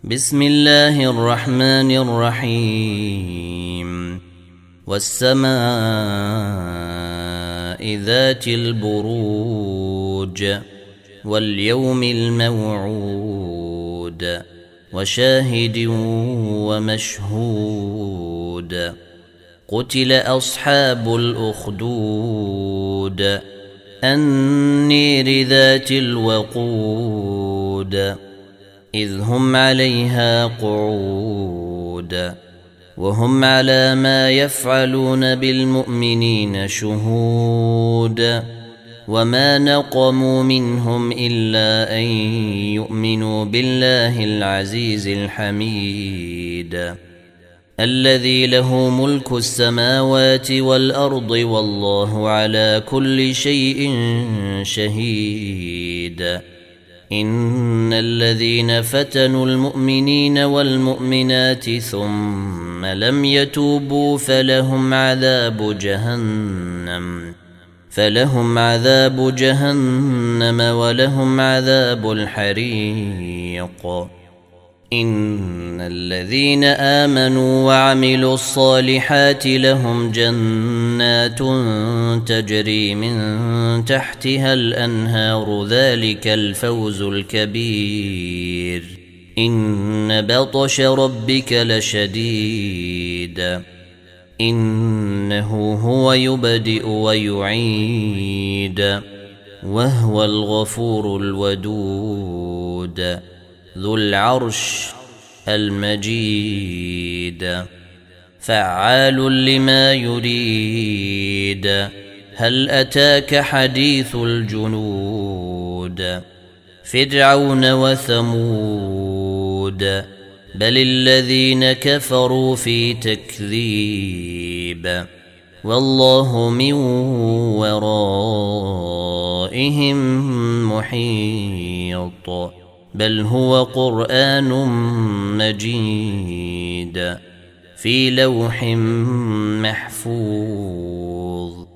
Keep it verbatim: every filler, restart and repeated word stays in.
بسم الله الرحمن الرحيم والسماء ذات البروج واليوم الموعود وشاهد ومشهود قتل أصحاب الأخدود النير ذات الوقود إذ هم عليها قعود وهم على ما يفعلون بالمؤمنين شهود وما نقموا منهم إلا أن يؤمنوا بالله العزيز الحميد الذي له ملك السماوات والأرض والله على كل شيء شهيد إن الذين فتنوا المؤمنين والمؤمنات ثم لم يتوبوا فلهم عذاب جهنم فلهم عذاب جهنم ولهم عذاب الحريق إن الذين آمنوا وعملوا الصالحات لهم جنات تجري من تحتها الأنهار ذلك الفوز الكبير إن بطش ربك لشديد إنه هو يبدئ ويعيد وهو الغفور الودود ذو العرش المجيد فعال لما يريد هل أتاك حديث الجنود فرعون وثمود بل الذين كفروا في تكذيب والله من ورائهم محيط بل هو قرآن مجيد في لوح محفوظ